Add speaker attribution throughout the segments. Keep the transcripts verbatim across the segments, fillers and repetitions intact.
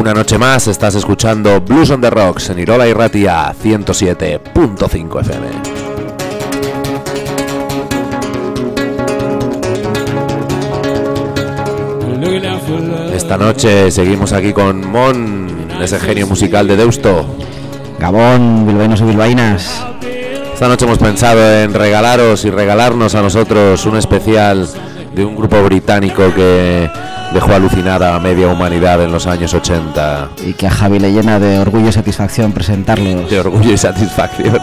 Speaker 1: Una noche más estás escuchando Blues on the Rocks en Irola y Ratia ciento siete punto cinco F M. Esta noche seguimos aquí con Mon, ese genio musical de Deusto.
Speaker 2: Gabón, bilbaínos y bilbaínas.
Speaker 1: Esta noche hemos pensado en regalaros y regalarnos a nosotros un especial de un grupo británico que dejó alucinada a media humanidad en los años ochenta.
Speaker 2: Y que a Javi le llena de orgullo y satisfacción presentarlos.
Speaker 1: De orgullo y satisfacción.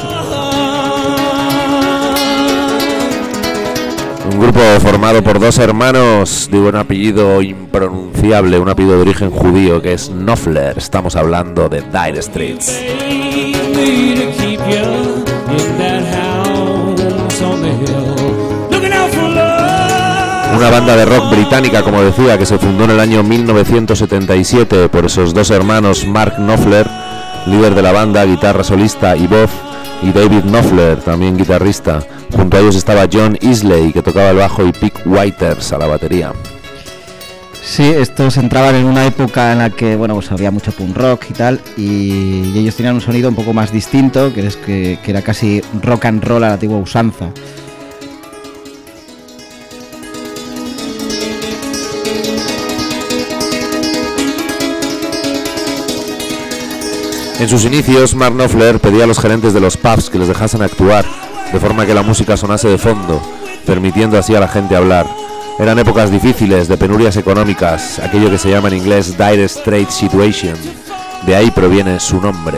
Speaker 1: Un grupo formado por dos hermanos de un apellido impronunciable, un apellido de origen judío, que es Knopfler. Estamos hablando de Dire Straits. Una banda de rock británica, como decía, que se fundó en el año mil novecientos setenta y siete por esos dos hermanos, Mark Knopfler, líder de la banda, guitarra solista y voz, y David Knopfler, también guitarrista. Junto a ellos estaba John Isley, que tocaba el bajo, y Pete Withers a la batería.
Speaker 2: Sí, estos entraban en una época en la que, bueno, pues había mucho punk rock y tal, y, y ellos tenían un sonido un poco más distinto, que, es que, que era casi rock and roll a la antigua usanza.
Speaker 1: En sus inicios, Mark Knopfler pedía a los gerentes de los pubs que les dejasen actuar, de forma que la música sonase de fondo, permitiendo así a la gente hablar. Eran épocas difíciles, de penurias económicas, aquello que se llama en inglés Dire Straits Situation. De ahí proviene su nombre.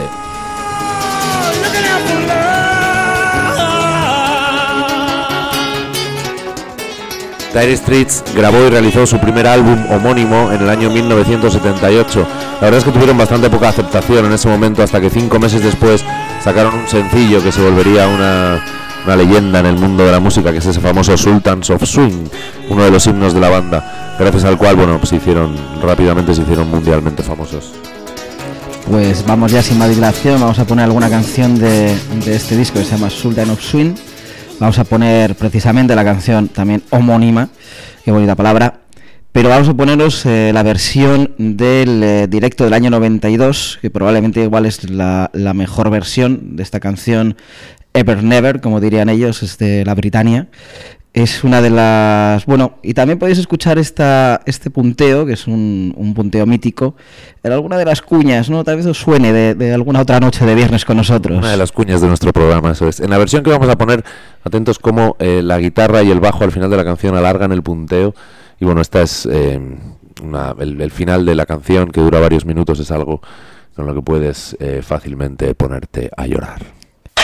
Speaker 1: Dire Straits grabó y realizó su primer álbum homónimo en el año mil novecientos setenta y ocho. La verdad es que tuvieron bastante poca aceptación en ese momento, hasta que cinco meses después sacaron un sencillo que se volvería una, una leyenda en el mundo de la música, que es ese famoso Sultans of Swing, uno de los himnos de la banda, gracias al cual, bueno, pues se hicieron rápidamente, se hicieron mundialmente famosos.
Speaker 2: Pues vamos ya sin más dilación, vamos a poner alguna canción de, de este disco que se llama Sultan of Swing. Vamos a poner precisamente la canción también homónima, qué bonita palabra, pero vamos a poneros eh, la versión del eh, directo del año noventa y dos, que probablemente igual es la, la mejor versión de esta canción, Ever Never, como dirían ellos, es de la Britannia. Es una de las... Bueno, y también podéis escuchar esta, este punteo, que es un, un punteo mítico, en alguna de las cuñas, ¿no? Tal vez os suene de, de alguna otra noche de viernes con nosotros.
Speaker 1: Una de las cuñas de nuestro programa, eso es. En la versión que vamos a poner, atentos cómo eh, la guitarra y el bajo al final de la canción alargan el punteo. Y bueno, esta es eh, una, el, el final de la canción, que dura varios minutos, es algo con lo que puedes eh, fácilmente ponerte a llorar.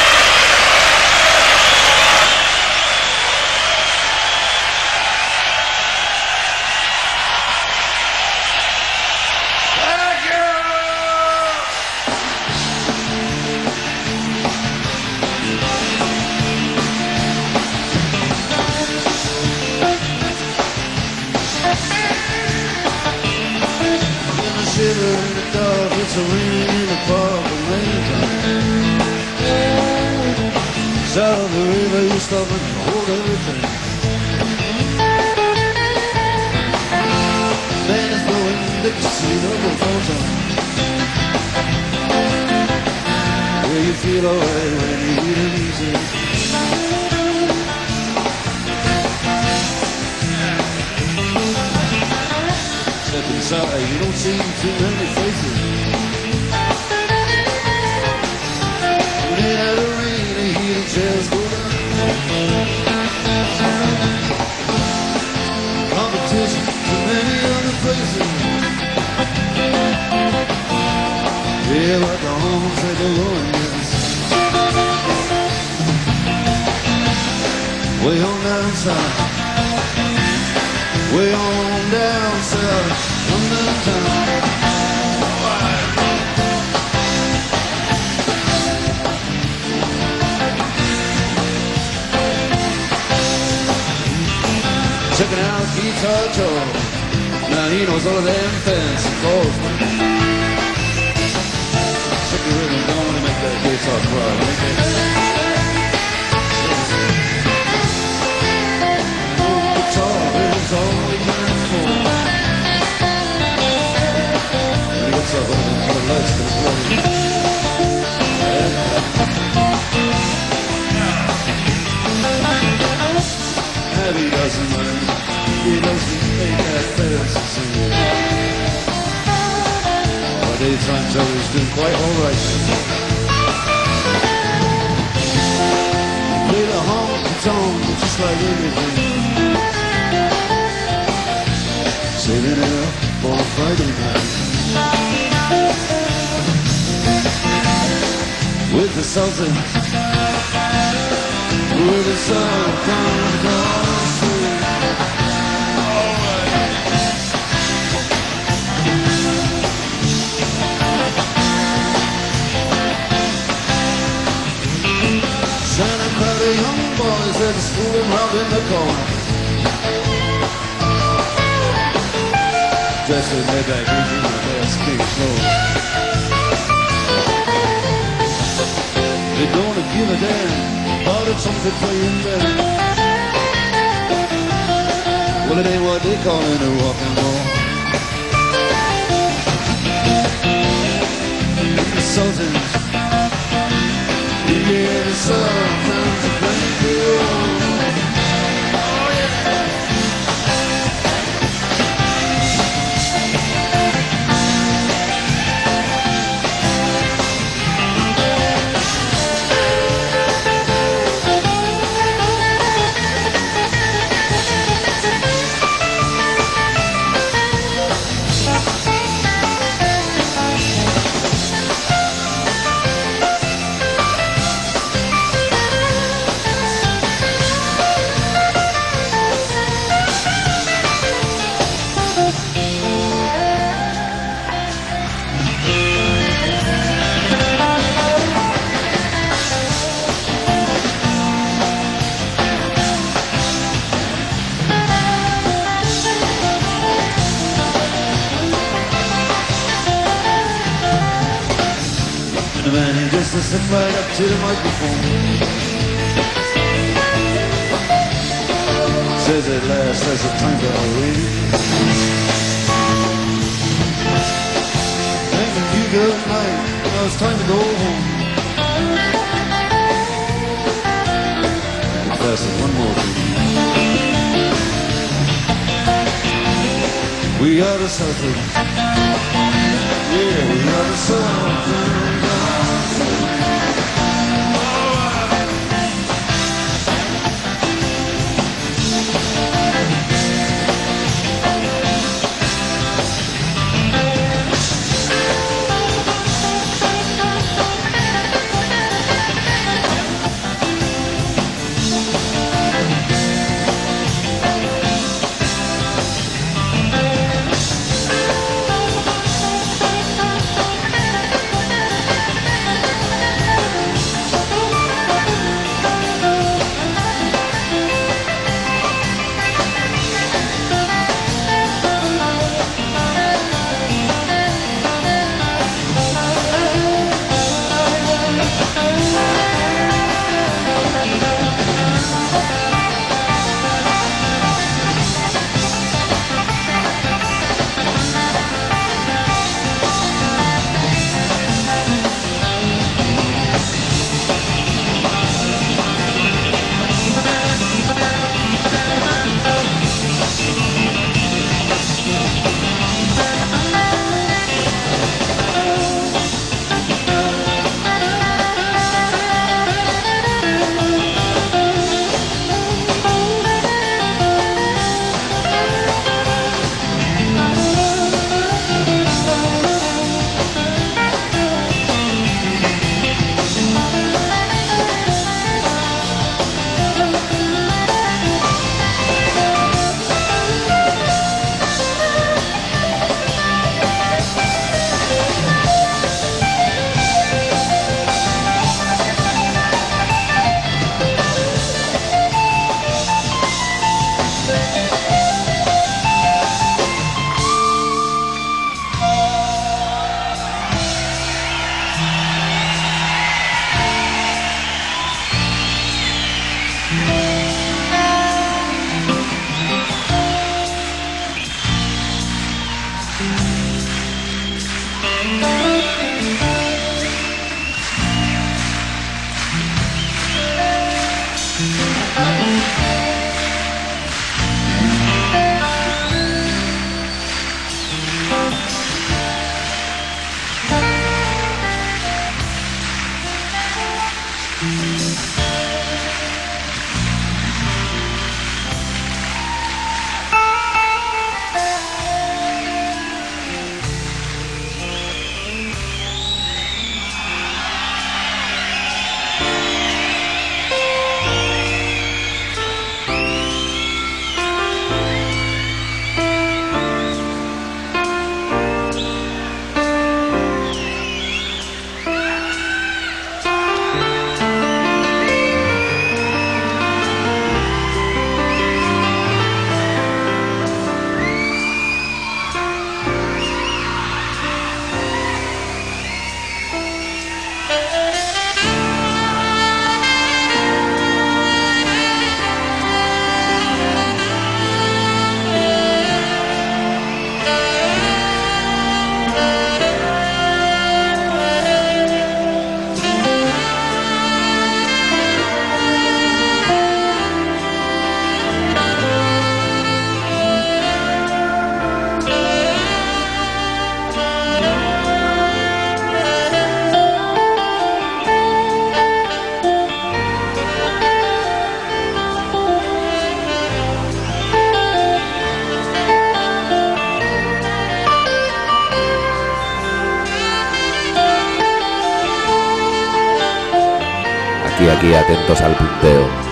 Speaker 3: Checking out Guitar Joe. Now he knows all of them fancy calls. Check the rhythm, don't want to make that guitar cry. Guitar is all he can afford. but the lights can play. Abby doesn't mind, he doesn't make that face to sing. Our daytime Joey's doing quite alright. Play the honky-tonk just like everything. Saving it up for Friday night. With the Sultans, with the sun comes on through. Santa Clara young boys at school and robbing the corner. Dressed in their back easy with their skin clothes. They don't give a damn about a trumpet playing band. Well, it ain't what they call it a rock and roll. The Sultans, yeah, the Sultans are playing the step right up to the microphone. Says at last there's a time to ring. Thanking you good night. Now it's time to go home. Passing one more thing. We are the Sultans. Yeah, we are the Sultans.
Speaker 1: sí, aquí atentos al punteo.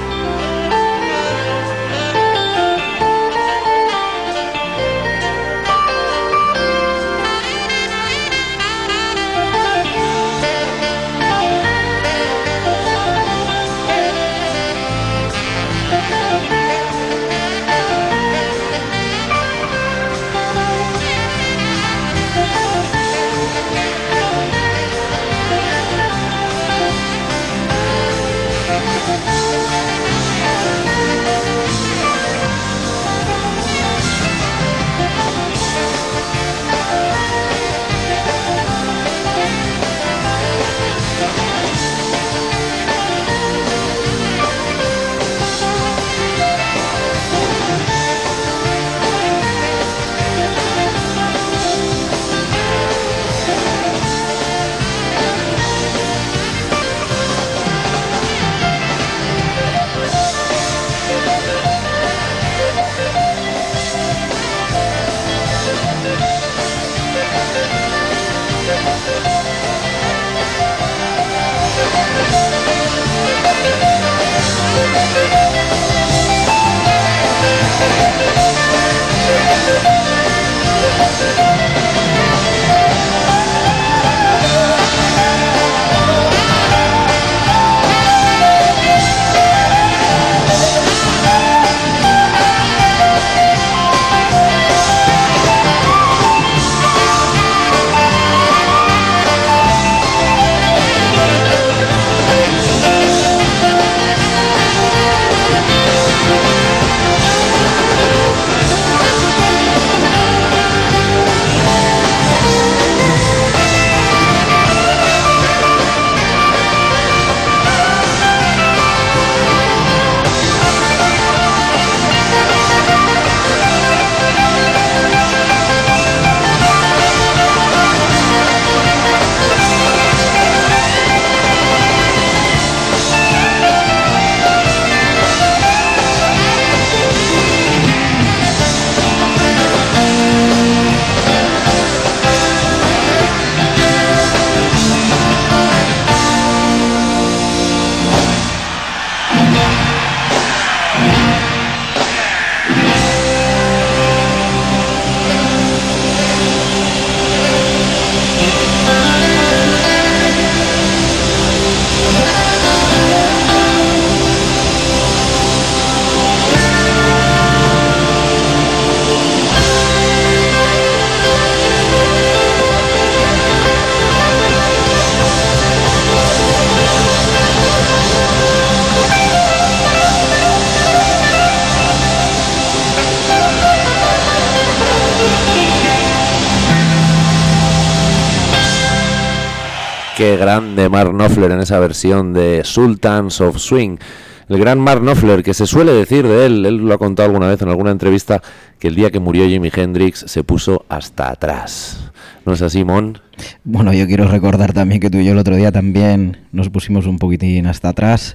Speaker 1: Qué grande Mark Knopfler en esa versión de Sultans of Swing. El gran Mark Knopfler, que se suele decir de él, él lo ha contado alguna vez en alguna entrevista, que el día que murió Jimi Hendrix se puso hasta atrás. ¿No es así, Mon?
Speaker 2: Bueno, yo quiero recordar también que tú y yo el otro día también nos pusimos un poquitín hasta atrás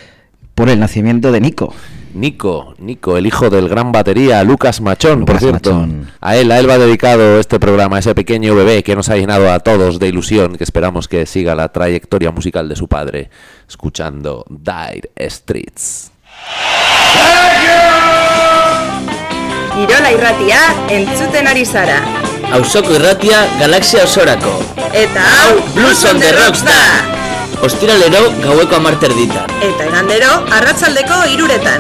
Speaker 2: por el nacimiento de Nico.
Speaker 1: Nico, Nico, el hijo del gran batería, Lucas Machón,
Speaker 2: Lucas
Speaker 1: por cierto.
Speaker 2: Machón.
Speaker 1: A él, a él va dedicado este programa, a ese pequeño bebé que nos ha llenado a todos de ilusión, que esperamos que siga la trayectoria musical de su padre, escuchando Dire Straits.
Speaker 4: Irola irratia entzuten ari zara.
Speaker 5: Auzoko irratia galaxia osorako.
Speaker 4: Eta hau
Speaker 5: Blues on the Rocks da. Ostiralero gaueko hamar terditan.
Speaker 4: Eta igandero arratsaldeko hiruretan.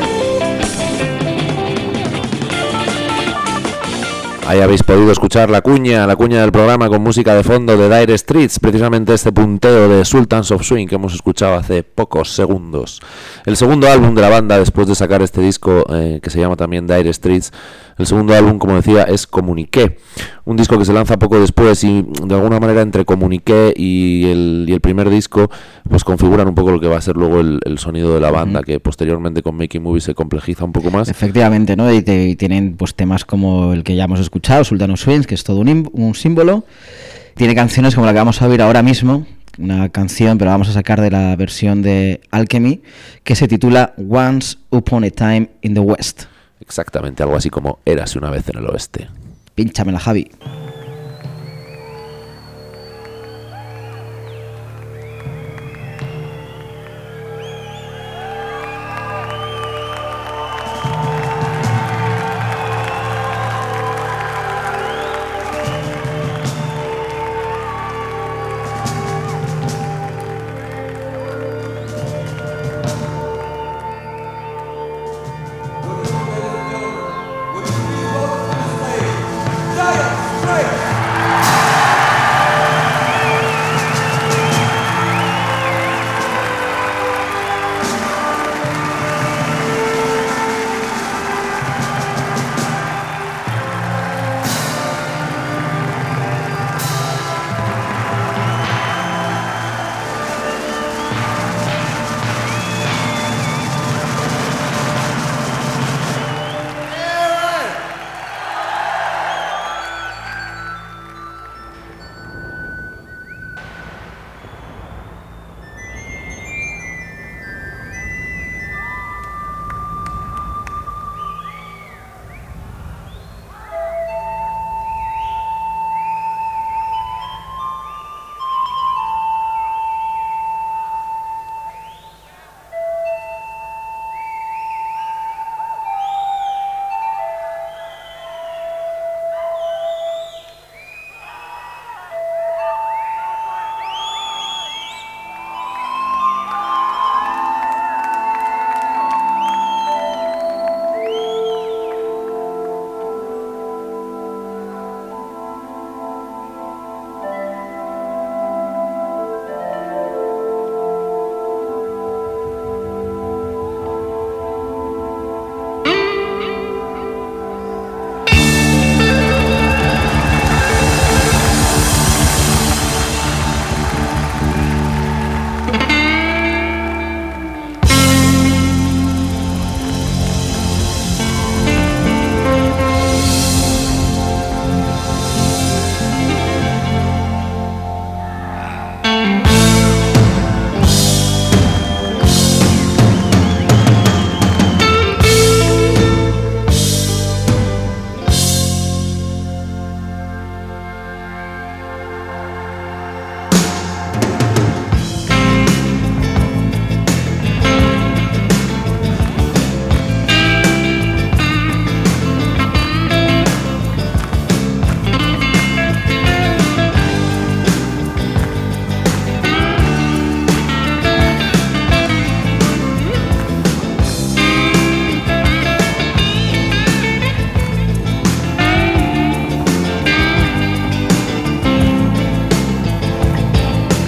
Speaker 1: Ahí habéis podido escuchar la cuña, la cuña del programa con música de fondo de Dire Straits, precisamente este punteo de Sultans of Swing que hemos escuchado hace pocos segundos. El segundo álbum de la banda, después de sacar este disco eh, que se llama también Dire Straits, el segundo álbum, como decía, es Comuniqué, un disco que se lanza poco después y de alguna manera entre Comuniqué y el, y el primer disco pues configuran un poco lo que va a ser luego el, el sonido de la banda, uh-huh. que posteriormente con Making Movies se complejiza un poco más.
Speaker 2: Efectivamente, ¿no? Y, te, y tienen pues temas como el que ya hemos escuchado, Sultan of Swing, que es todo un, un símbolo. Tiene canciones como la que vamos a oír ahora mismo, una canción, pero la vamos a sacar de la versión de Alchemy, que se titula Once Upon a Time in the West.
Speaker 1: Exactamente, algo así como Érase una vez en el oeste.
Speaker 2: Pínchamela, Javi.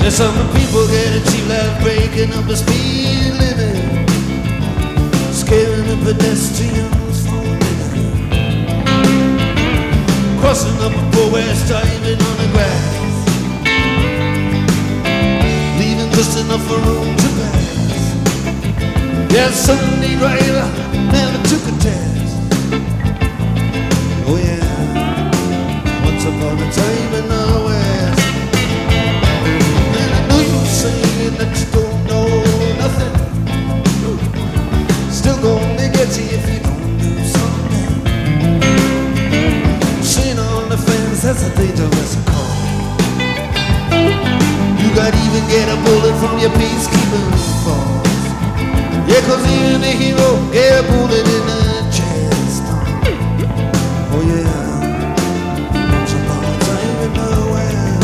Speaker 3: And some people get a cheap life breaking up the speed limit, scaring the pedestrians for a minute, crossing up a poor west, diving on the grass, leaving just enough for room to pass. Yeah, Sunday driver never took a test. Oh yeah, once upon a time in the West. And I know you're saying that you don't know nothing, still gonna get you if you don't do something. Sitting on the fence, that's a dangerous call. You got even get a bullet from your peacekeeping force. Yeah, cause even the hero get a bullet in the chest. Oh yeah, once upon a time in the West.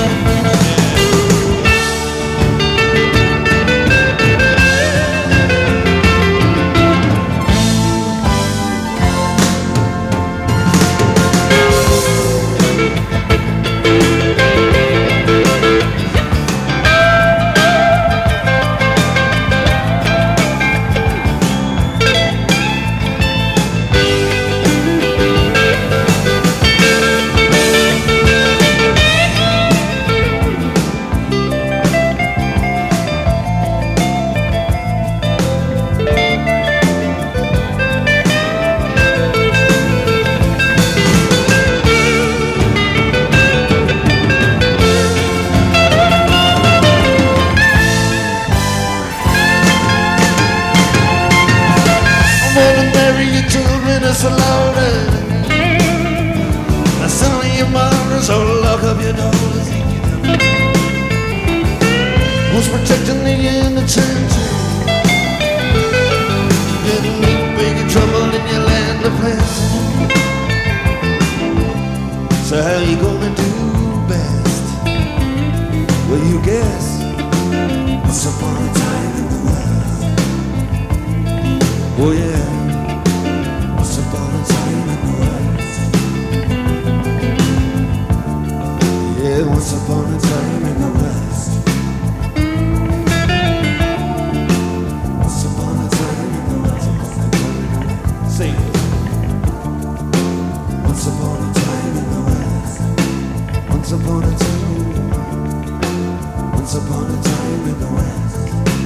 Speaker 3: It's allowed. Now some of your mothers, so lock up your doors. Who's protecting the innocent? Getting big trouble in your land of plenty. So how you gonna do best? Well, you guess. Once upon a time in the West. Oh yeah. Once upon a time in the West. Yeah, once upon a time in the West. Once upon a time in the West. Sing it. Once upon a time in the West. Once upon a time. Once upon a time in the West.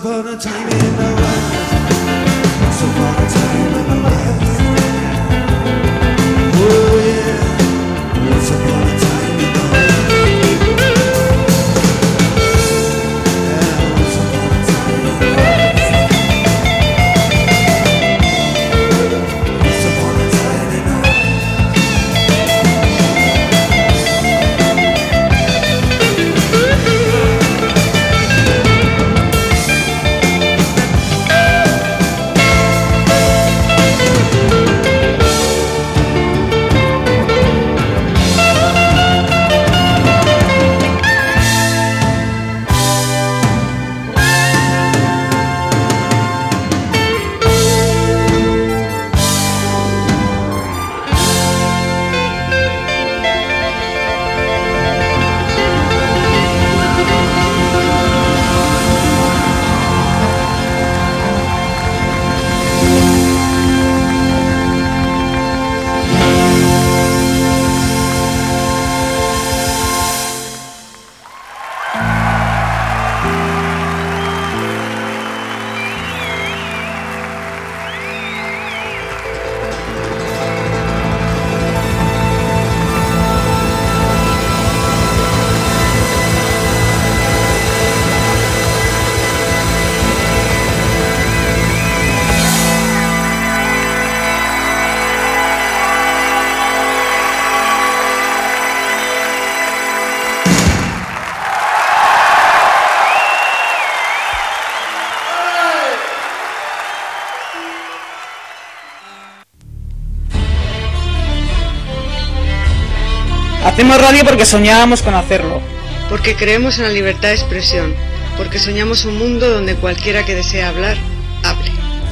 Speaker 3: upon a time in the West. Once upon a time in the West. Oh yeah. Once upon a time in the West. Yeah, once upon a time in the West. Once upon a time in the West.
Speaker 6: Hacemos radio porque soñábamos con hacerlo.
Speaker 7: Porque creemos en la libertad de expresión. Porque soñamos un mundo donde cualquiera que desee hablar, hable.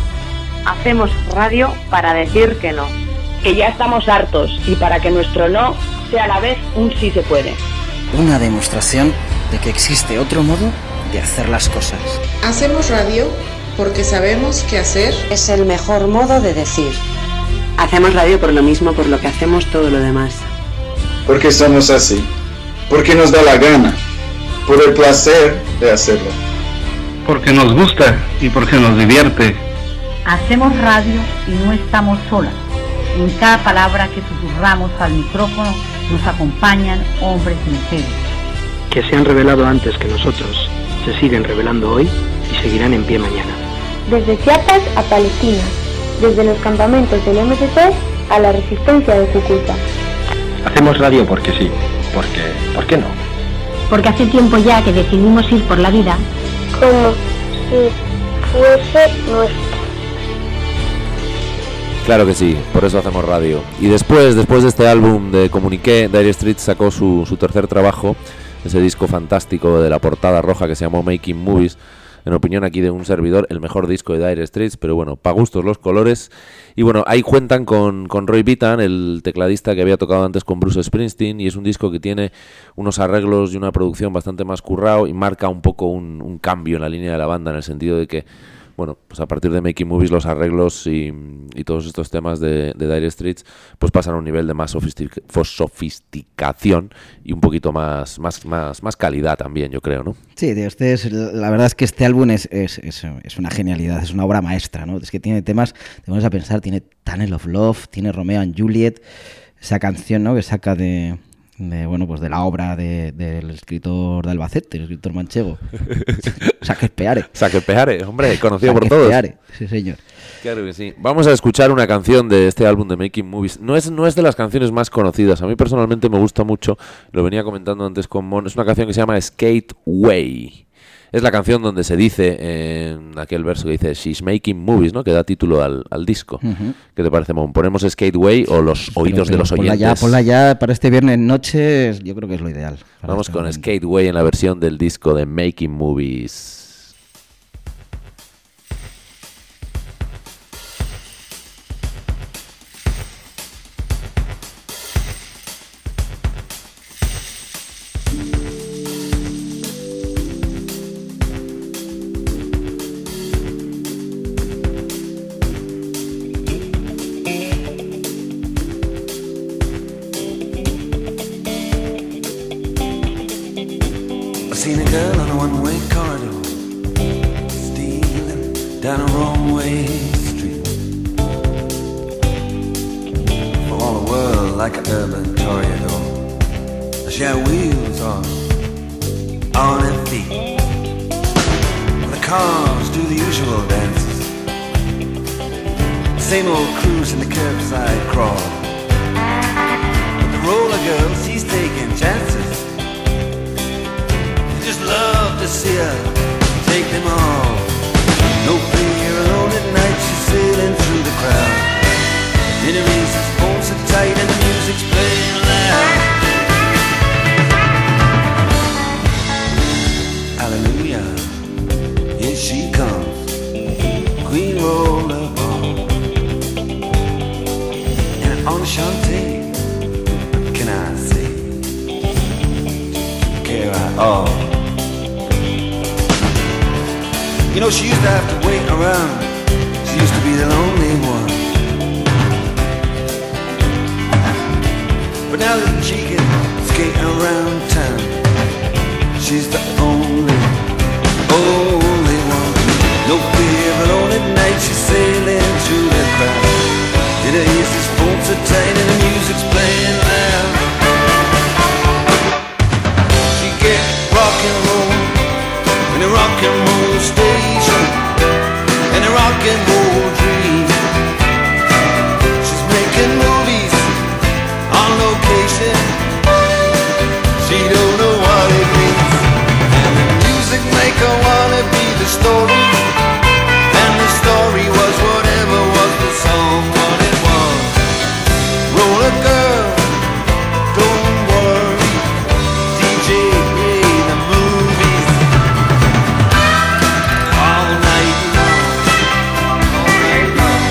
Speaker 8: Hacemos radio para decir que no.
Speaker 9: Que ya estamos hartos y para que nuestro no sea a la vez un sí se puede.
Speaker 2: Una demostración de que existe otro modo de hacer las cosas.
Speaker 10: Hacemos radio porque sabemos que hacer
Speaker 8: es el mejor modo de decir.
Speaker 9: Hacemos radio por lo mismo por lo que hacemos todo lo demás.
Speaker 11: Porque somos así, porque nos da la gana, por el placer de hacerlo.
Speaker 12: Porque nos gusta y porque nos divierte.
Speaker 13: Hacemos radio y no estamos solas. En cada palabra que susurramos al micrófono nos acompañan hombres y mujeres.
Speaker 14: Que se han revelado antes que nosotros, se siguen revelando hoy y seguirán en pie mañana.
Speaker 15: Desde Chiapas a Palestina, desde los campamentos del M S T a la resistencia de Cúcuta.
Speaker 14: Hacemos radio porque sí, porque, ¿por qué no?
Speaker 15: Porque hace tiempo ya que decidimos ir por la vida como si fuese nuestra.
Speaker 1: Claro que sí, por eso hacemos radio. Y después, después de este álbum de Comuniqué, Dire Straits sacó su, su tercer trabajo, ese disco fantástico de la portada roja que se llamó Making Movies. En opinión aquí de un servidor, el mejor disco de Dire Straits, pero bueno, pa' gustos los colores. Y bueno, ahí cuentan con, con Roy Bittan, el tecladista que había tocado antes con Bruce Springsteen, y es un disco que tiene unos arreglos y una producción bastante más currado y marca un poco un, un cambio en la línea de la banda, en el sentido de que, bueno, pues a partir de Making Movies los arreglos y, y todos estos temas de, de Dire Straits pues pasan a un nivel de más sofistic, sofisticación y un poquito más, más, más, más calidad también, yo creo, ¿no?
Speaker 2: Sí, tío, este es, la verdad es que este álbum es, es, es, es una genialidad, es una obra maestra, ¿no? Es que tiene temas, te pones a pensar, tiene Tunnel of Love, tiene Romeo and Juliet, esa canción, ¿no?, que saca de... De, bueno, pues de la obra de, del escritor de Albacete, el escritor manchego. Saque Peare.
Speaker 1: Saque Peare, hombre, conocido por todos.
Speaker 2: Peare, sí, señor.
Speaker 1: Claro que sí. Vamos a escuchar una canción de este álbum de Making Movies. No es, no es de las canciones más conocidas. A mí personalmente me gusta mucho. Lo venía comentando antes con Mon. Es una canción que se llama Skate Way. Es la canción donde se dice, en aquel verso que dice She's Making Movies, ¿no?, que da título al, al disco. Uh-huh. ¿Qué te parece, Mon? ¿Ponemos Skateway o los oídos pero, pero, de los oyentes?
Speaker 2: Ponla ya, ponla ya para este viernes noche, yo creo que es lo ideal.
Speaker 1: Vamos este con momento. Skateway en la versión del disco de Making Movies.
Speaker 3: Seen a girl on a one-way corridor, steam down a wrong way street, for all the world like an urban toreador. She had wheels on, on her feet. The cars do the usual dances, same old cruise in the curbside crawl. But the roller girl, she's taking chances. You just love to see her take them all. No fear, alone at night, she's sailing through the crowd. In her races, bones are tight and the music's playing loud. Hallelujah, here she comes, Queen Rollerball. And enchanté, what can I say? Care at all. You know, she used to have to wait around. She used to be the lonely one. But now that she can skate around town, she's the only, only one. No fear, alone at night, she's sailing through the crowd. In her ears, his phones are tight and the music's playing loud. She gets rock and roll in a rock and roll station, in a rock and roll dream. She's making movies on location. She don't know what it means. And the music maker wanna be the story, and the story was whatever was the song, what it was. Roller girl, don't worry, D J play the movies all night long, all night long.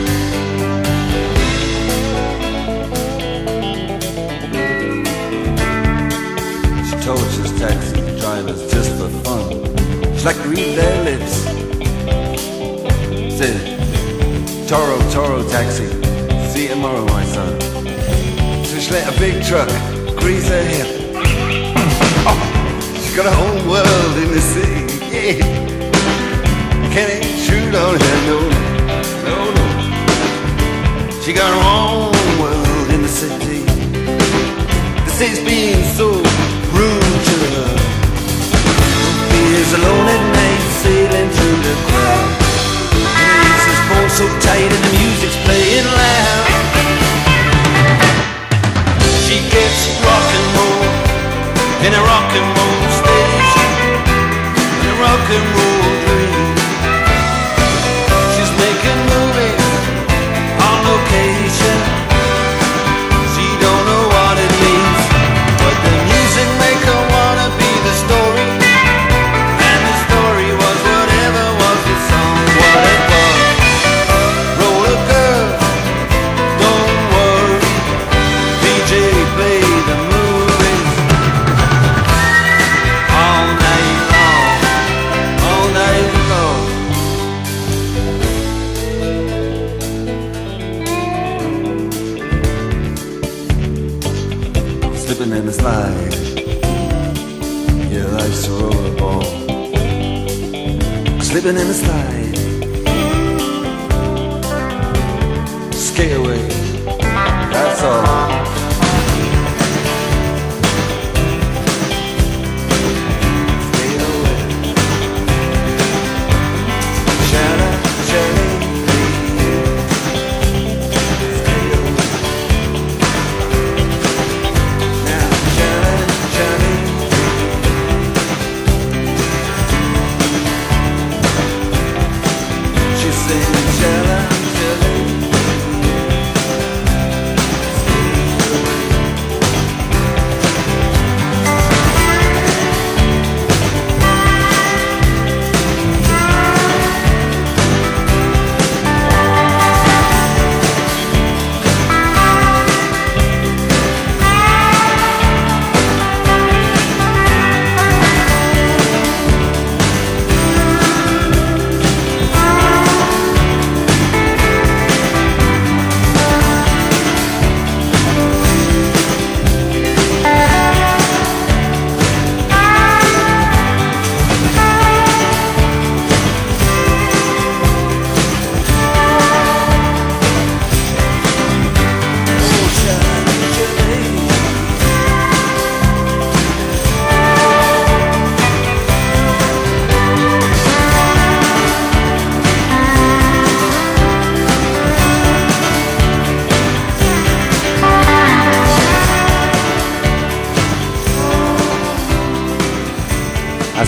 Speaker 3: She tortures taxi drivers just for fun. She like to read their lips. Said, Toro, Toro taxi, see you tomorrow, my son. So she let a big truck grease her hip. Oh, she got her own world in the city, yeah. Can't intrude on her, no, no, no. She got her own world in the city. The city's being so rude to her. She is alone at night, sailing through the crowd. His phone so tight and the music's playing loud. She gets rock and roll in a rock and roll station, in a rock and roll dream. She's making movies on location. She don't know what it means, but the music maker wanna be the story, and the story was whatever was the song, what it was. Roller girl, don't worry, D J play the movies all night long, all night long. Slipping in the slide, yeah, life's a rollerball. Slipping in the slide, skate away, that's all. Skate away. Shana, Shana, skate away. Now, Shana, Shana. She's singing, Shana, Shana.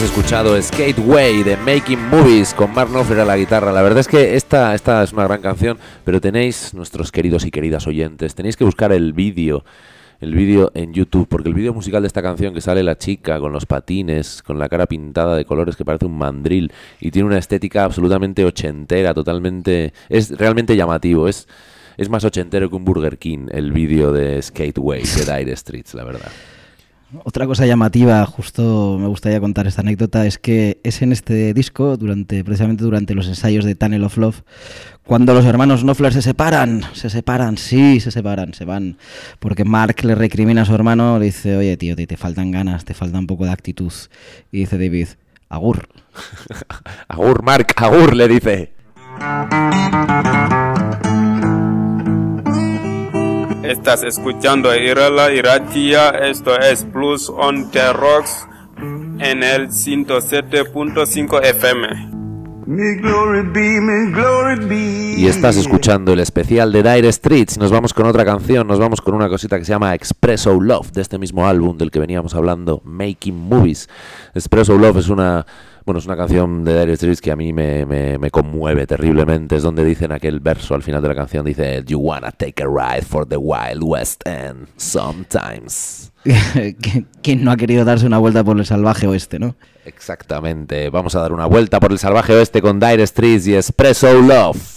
Speaker 1: has escuchado Skateway de Making Movies con Mark Knopfler a la guitarra. La verdad es que esta, esta es una gran canción, pero tenéis, nuestros queridos y queridas oyentes, tenéis que buscar el vídeo, el vídeo en YouTube, porque el vídeo musical de esta canción, que sale la chica con los patines, con la cara pintada de colores que parece un mandril y tiene una estética absolutamente ochentera, totalmente, es realmente llamativo, es, es más ochentero que un Burger King el vídeo de Skateway de Dire Straits, la verdad.
Speaker 2: Otra cosa llamativa, justo me gustaría contar esta anécdota, es que es en este disco, durante precisamente durante los ensayos de Tunnel of Love, cuando los hermanos Knopfler se separan, se separan, sí, se separan, se van, porque Mark le recrimina a su hermano, le dice, oye tío, te, te faltan ganas, te falta un poco de actitud, y dice David, agur.
Speaker 1: Agur, Mark, agur, le dice.
Speaker 16: Estás escuchando Irala Iratia, esto es Plus on the Rocks en el ciento siete punto cinco F M.
Speaker 1: Y estás escuchando el especial de Dire Straits. Nos vamos con otra canción, nos vamos con una cosita que se llama Espresso Love, de este mismo álbum del que veníamos hablando, Making Movies. Espresso Love es una... Bueno, es una canción de Dire Straits que a mí me, me, me conmueve terriblemente. Es donde dicen aquel verso al final de la canción, dice You wanna take a ride for the Wild West End sometimes.
Speaker 2: ¿Quién no ha querido darse una vuelta por el salvaje oeste, no?
Speaker 1: Exactamente. Vamos a dar una vuelta por el salvaje oeste con Dire Straits y Espresso Love.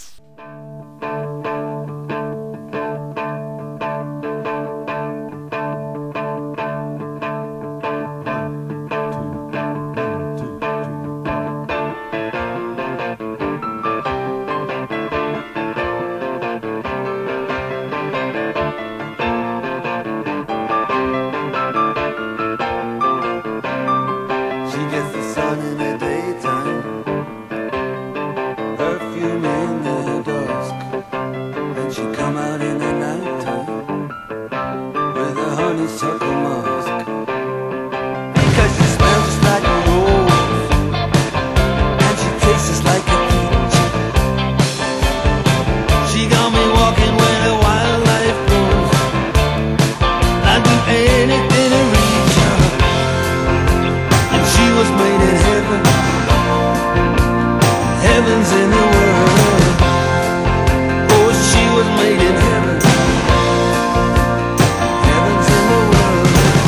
Speaker 3: Heaven's in the world.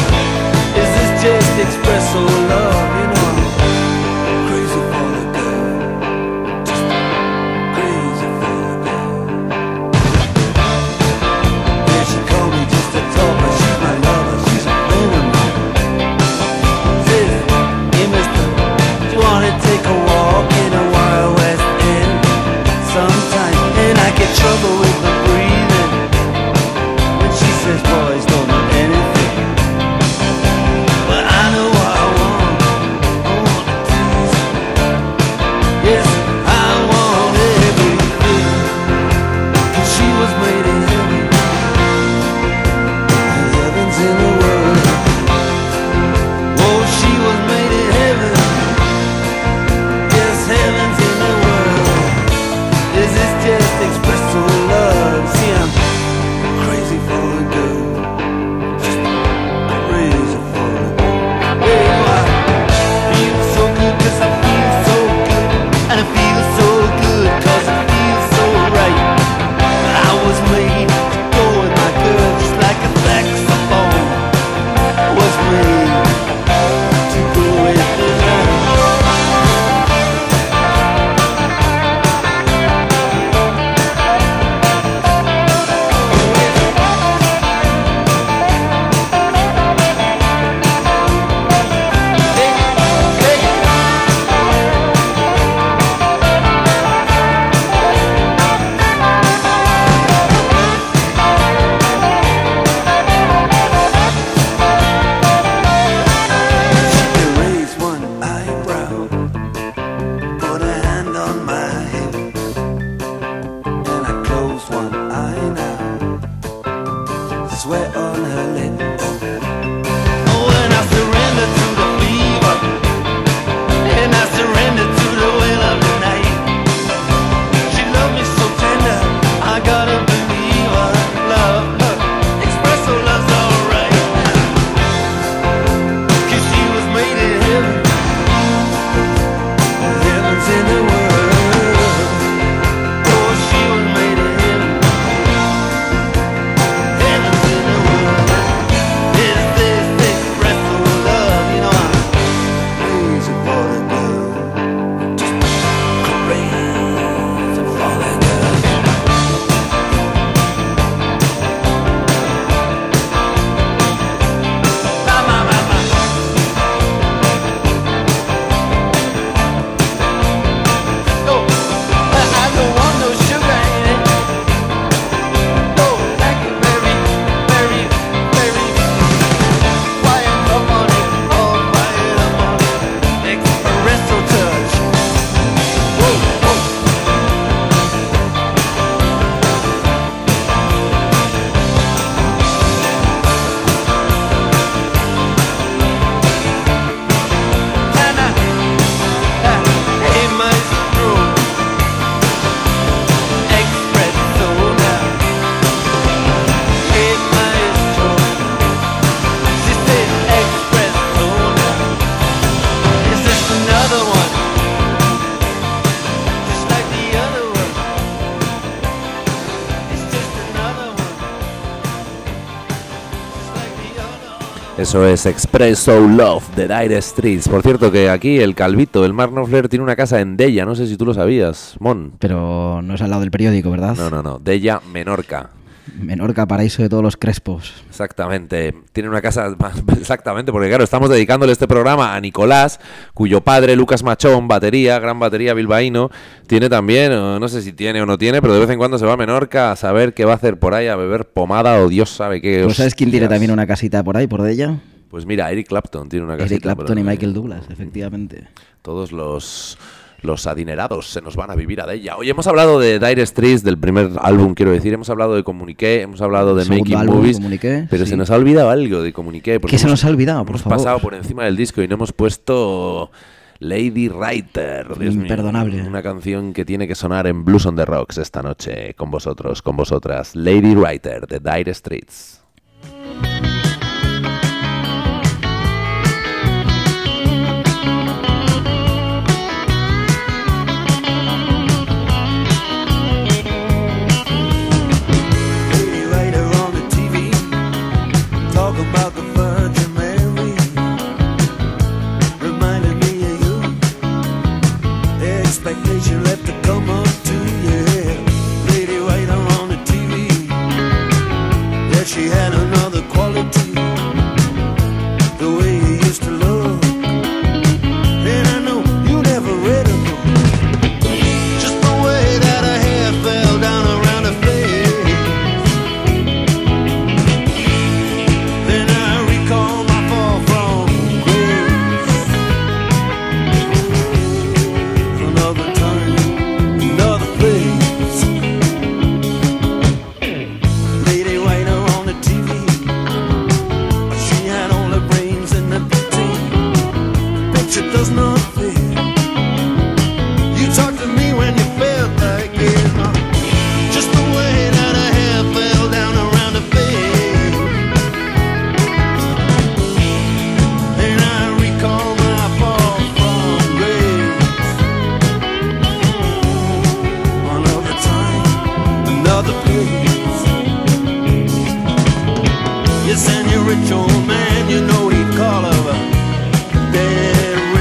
Speaker 1: Eso es Expresso Love de Dire Straits. Por cierto, que aquí el Calvito, el Mark Knopfler, tiene una casa en Della. No sé si tú lo sabías, Mon.
Speaker 2: Pero no es al lado del periódico, ¿verdad?
Speaker 1: No, no, no. Della, Menorca.
Speaker 2: Menorca, paraíso de todos los crespos.
Speaker 1: Exactamente. Tiene una casa... Exactamente, porque claro, estamos dedicándole este programa a Nicolás, cuyo padre, Lucas Machón, batería, gran batería bilbaíno, tiene también, no sé si tiene o no tiene, pero de vez en cuando se va a Menorca a saber qué va a hacer por ahí, a beber pomada o Dios sabe qué.
Speaker 2: ¿Pues sabes quién tiene también una casita por ahí, por Della?
Speaker 1: Pues mira, Eric Clapton tiene una casita.
Speaker 2: Eric Clapton y Michael Douglas, efectivamente.
Speaker 1: Todos los... Los adinerados se nos van a vivir a Della. Hoy hemos hablado de Dire Straits, del primer álbum, quiero decir. Hemos hablado de Communiqué, hemos hablado de
Speaker 2: Segundo
Speaker 1: Making
Speaker 2: álbum,
Speaker 1: Movies.
Speaker 2: Comuniqué,
Speaker 1: pero
Speaker 2: sí.
Speaker 1: se nos ha olvidado algo de Communiqué.
Speaker 2: ¿Qué se nos ha olvidado, por
Speaker 1: hemos
Speaker 2: favor?
Speaker 1: Hemos pasado por encima del disco y no hemos puesto Lady Writer. Dios
Speaker 2: Imperdonable.
Speaker 1: Mío, una canción que tiene que sonar en Blues on the Rocks esta noche con vosotros, con vosotras. Lady Writer de Dire Straits.
Speaker 3: About the Virgin Mary, reminded me of you. The expectation left to come up to you. Lady Writer on the T V. Yeah, she had another quality, the way you used to look. And I know you never read a book, just the way that her hair fell down around her face. Does not fit. You talked to me when you felt like it, huh? Just the way that her hair fell down around her face. And I recall my fall from grace. Another time, another place. Yes, and you're a rich old man, you know he'd call her a dead.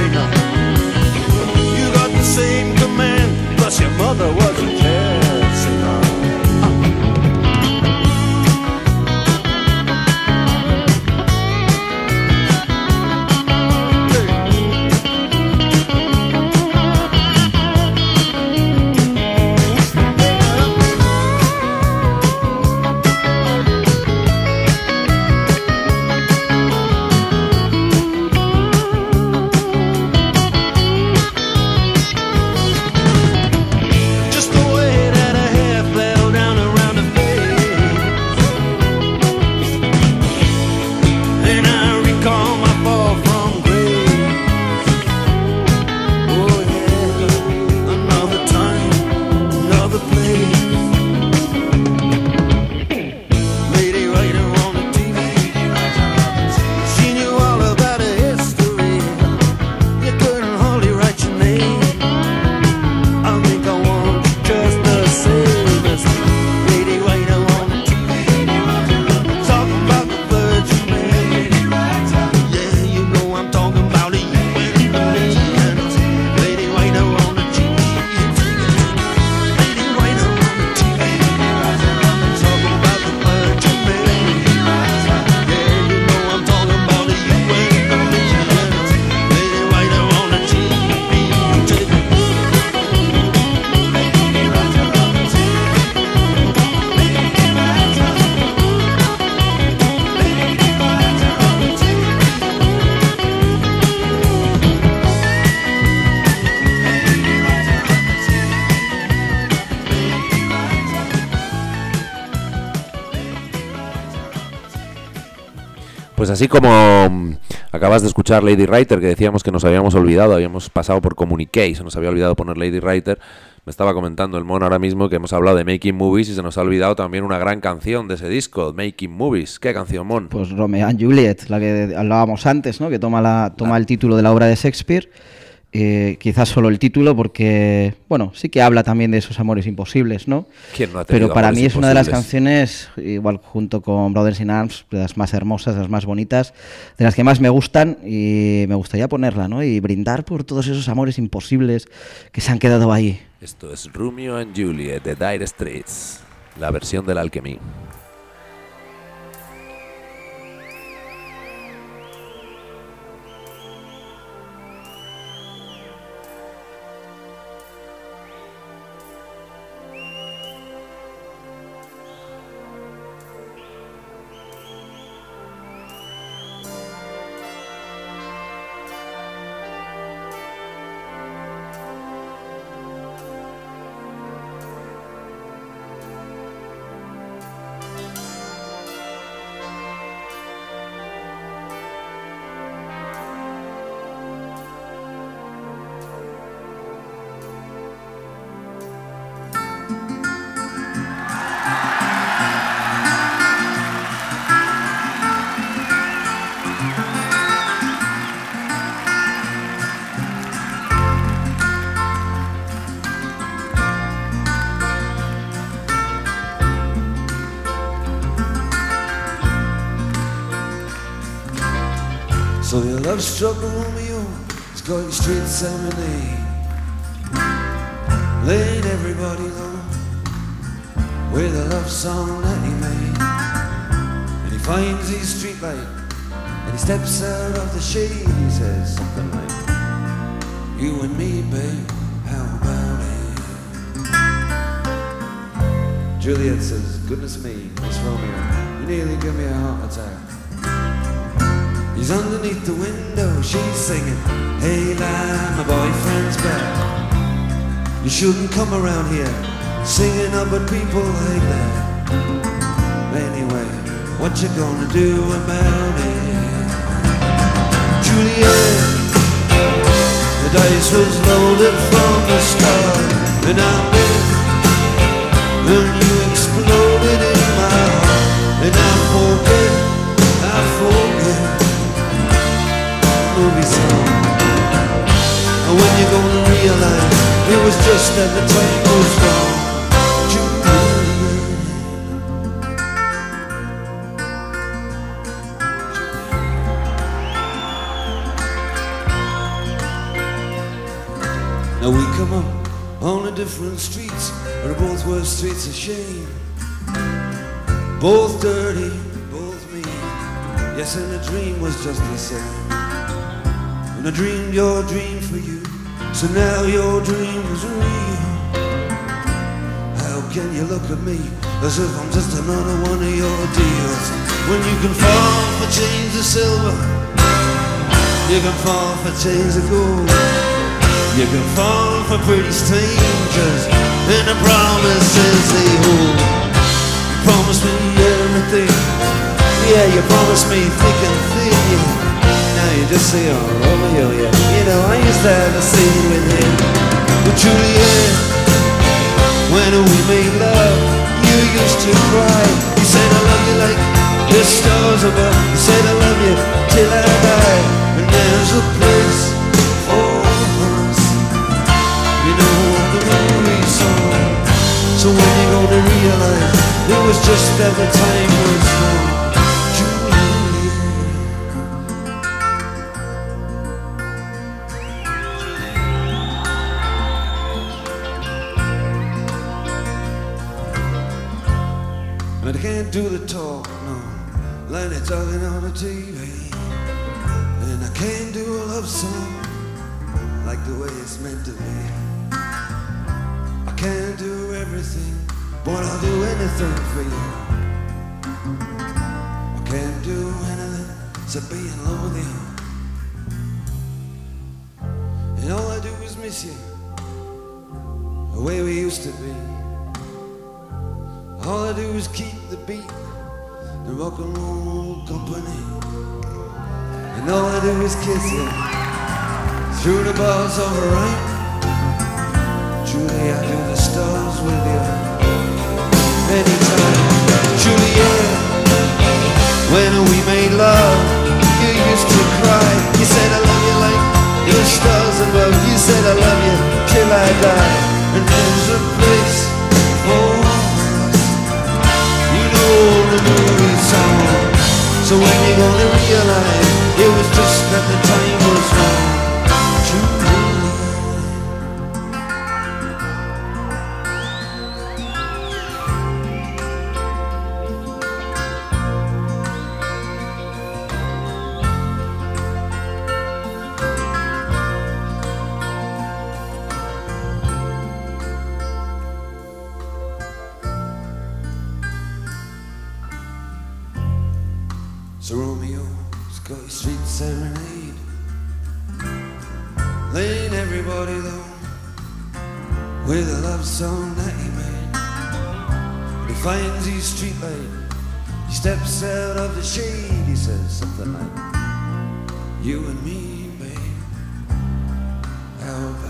Speaker 3: Same command, plus your mother was a jazz singer.
Speaker 1: Pues así como acabas de escuchar Lady Writer, que decíamos que nos habíamos olvidado, habíamos pasado por Communique y se nos había olvidado poner Lady Writer, me estaba comentando el Mon ahora mismo que hemos hablado de Making Movies y se nos ha olvidado también una gran canción de ese disco, Making Movies. ¿Qué canción, Mon?
Speaker 2: Pues Romeo and Juliet, la que hablábamos antes, ¿no? Que toma, la, toma el título de la obra de Shakespeare Eh, quizás solo el título, porque, bueno, sí que habla también de esos amores imposibles, ¿no?
Speaker 1: ¿Quién no ha tenido
Speaker 2: Pero para
Speaker 1: amores
Speaker 2: mí es una de las
Speaker 1: imposibles?
Speaker 2: canciones, igual junto con Brothers in Arms, de las más hermosas, de las más bonitas, de las que más me gustan, y me gustaría ponerla, ¿no? Y brindar por todos esos amores imposibles que se han quedado ahí.
Speaker 1: Esto es Romeo and Juliet de Dire Straits, la versión del Alchemy.
Speaker 3: So your love struck Romeo, it's got you straight serenade, laid everybody low with a love song that he made. And he finds his street light and he steps out of the shade. He says something like, you and me, babe, how about it? Juliet says, goodness me, Miss Romeo, you nearly give me a heart attack. He's underneath the window, she's singing, hey lad, my boyfriend's back. You shouldn't come around here singing up at people like that. Anyway, what you gonna do about it? Juliet, the dice was loaded from the start, and I bet when you exploded in my heart, and I forget, I forget movie song. And when you're gonna realize it was just that the time was wrong. Now we come up on the different streets, but both were streets of shame. Both dirty, both mean. Yes, and the dream was just the same. And I dreamed your dream for you, so now your dream is real. How can you look at me as if I'm just another one of your deals? When you can fall for chains of silver, you can fall for chains of gold, you can fall for pretty strangers and the promises they hold. You promised me everything, yeah, you promised me thick and thin, yeah. Now you just say, oh, Romeo, yeah. You know, I used to have a scene with him. But Juliet, when we made love, you used to cry. You said I love you like the stars above. You said I love you till I die. And there's a place for us, you know, the movie song. So when you gonna realize it was just that the time was wrong. But I can't do the talk, no, like they're talking on the T V. And I can't do a love song like the way it's meant to be. I can't do everything, but I'll do anything for you. I can't do anything except be in love with you. And all I do is miss you, the way we used to be. All I do is keep the beat, the rock and roll company. And all I do is kiss you through the bars of rain. Julie, I do the stars with you anytime. Juliet, when we made love, you used to cry. You said I love you like the stars above. your street serenade. Laying everybody low with a love song that he made. He finds his street light, he steps out of the shade. He says something like, you and me, babe, how about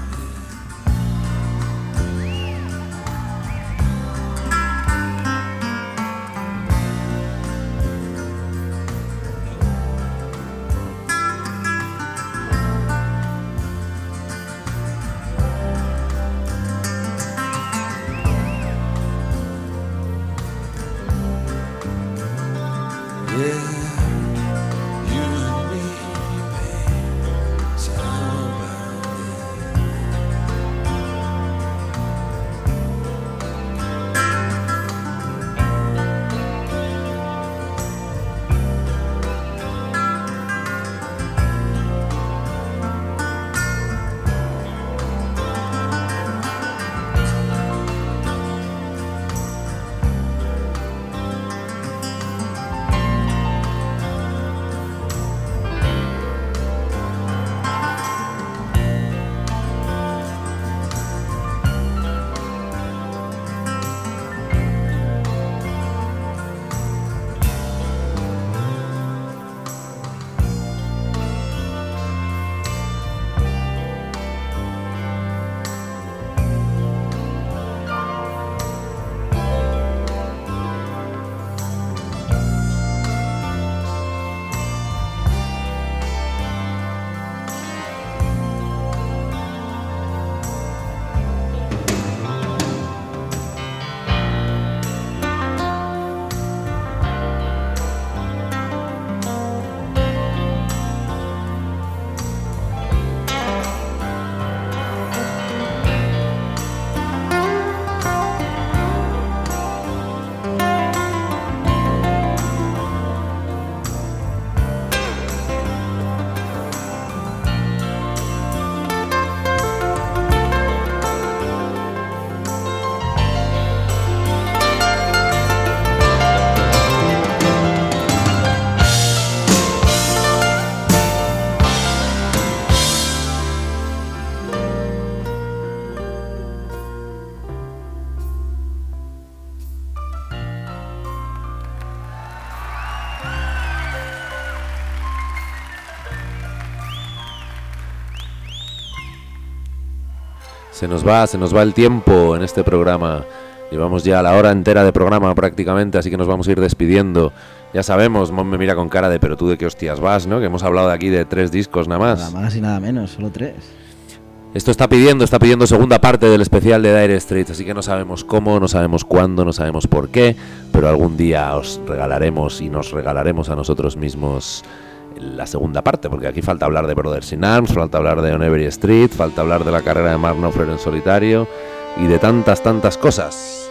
Speaker 1: Se nos va, se nos va el tiempo en este programa. Llevamos ya la hora entera de programa prácticamente, así que nos vamos a ir despidiendo. Ya sabemos, Mon me mira con cara de, pero tú de qué hostias vas, ¿no? Que hemos hablado de aquí de tres discos nada más.
Speaker 2: Nada más y nada menos, solo tres.
Speaker 1: Esto está pidiendo, está pidiendo segunda parte del especial de Dire Straits, así que no sabemos cómo, no sabemos cuándo, no sabemos por qué, pero algún día os regalaremos y nos regalaremos a nosotros mismos la segunda parte, porque aquí falta hablar de Brothers in Arms, falta hablar de On Every Street, falta hablar de la carrera de Mark Knopfler en solitario y de tantas, tantas cosas.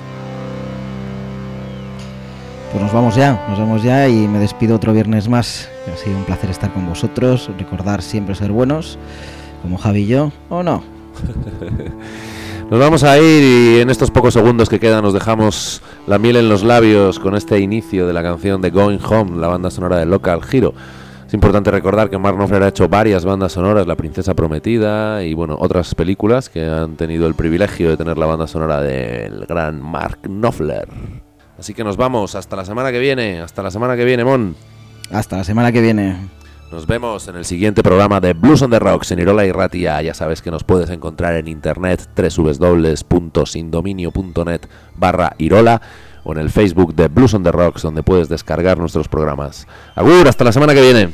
Speaker 2: Pues nos vamos ya, nos vamos ya y me despido otro viernes más. Ha sido un placer estar con vosotros, recordar siempre ser buenos, como Javi y yo, ¿o no?
Speaker 1: Nos vamos a ir y en estos pocos segundos que quedan nos dejamos la miel en los labios con este inicio de la canción de Going Home, la banda sonora de Local Hero. Es importante recordar que Mark Knopfler ha hecho varias bandas sonoras, La Princesa Prometida y bueno, otras películas que han tenido el privilegio de tener la banda sonora del gran Mark Knopfler. Así que nos vamos, hasta la semana que viene, hasta la semana que viene, Mon.
Speaker 2: Hasta la semana que viene.
Speaker 1: Nos vemos en el siguiente programa de Blues on the Rocks en Irola y Ratia. Ya sabes que nos puedes encontrar en internet doble u doble u doble u punto sindominio punto net barra Irola o en el Facebook de Blues on the Rocks, donde puedes descargar nuestros programas. Agur, hasta la semana que viene.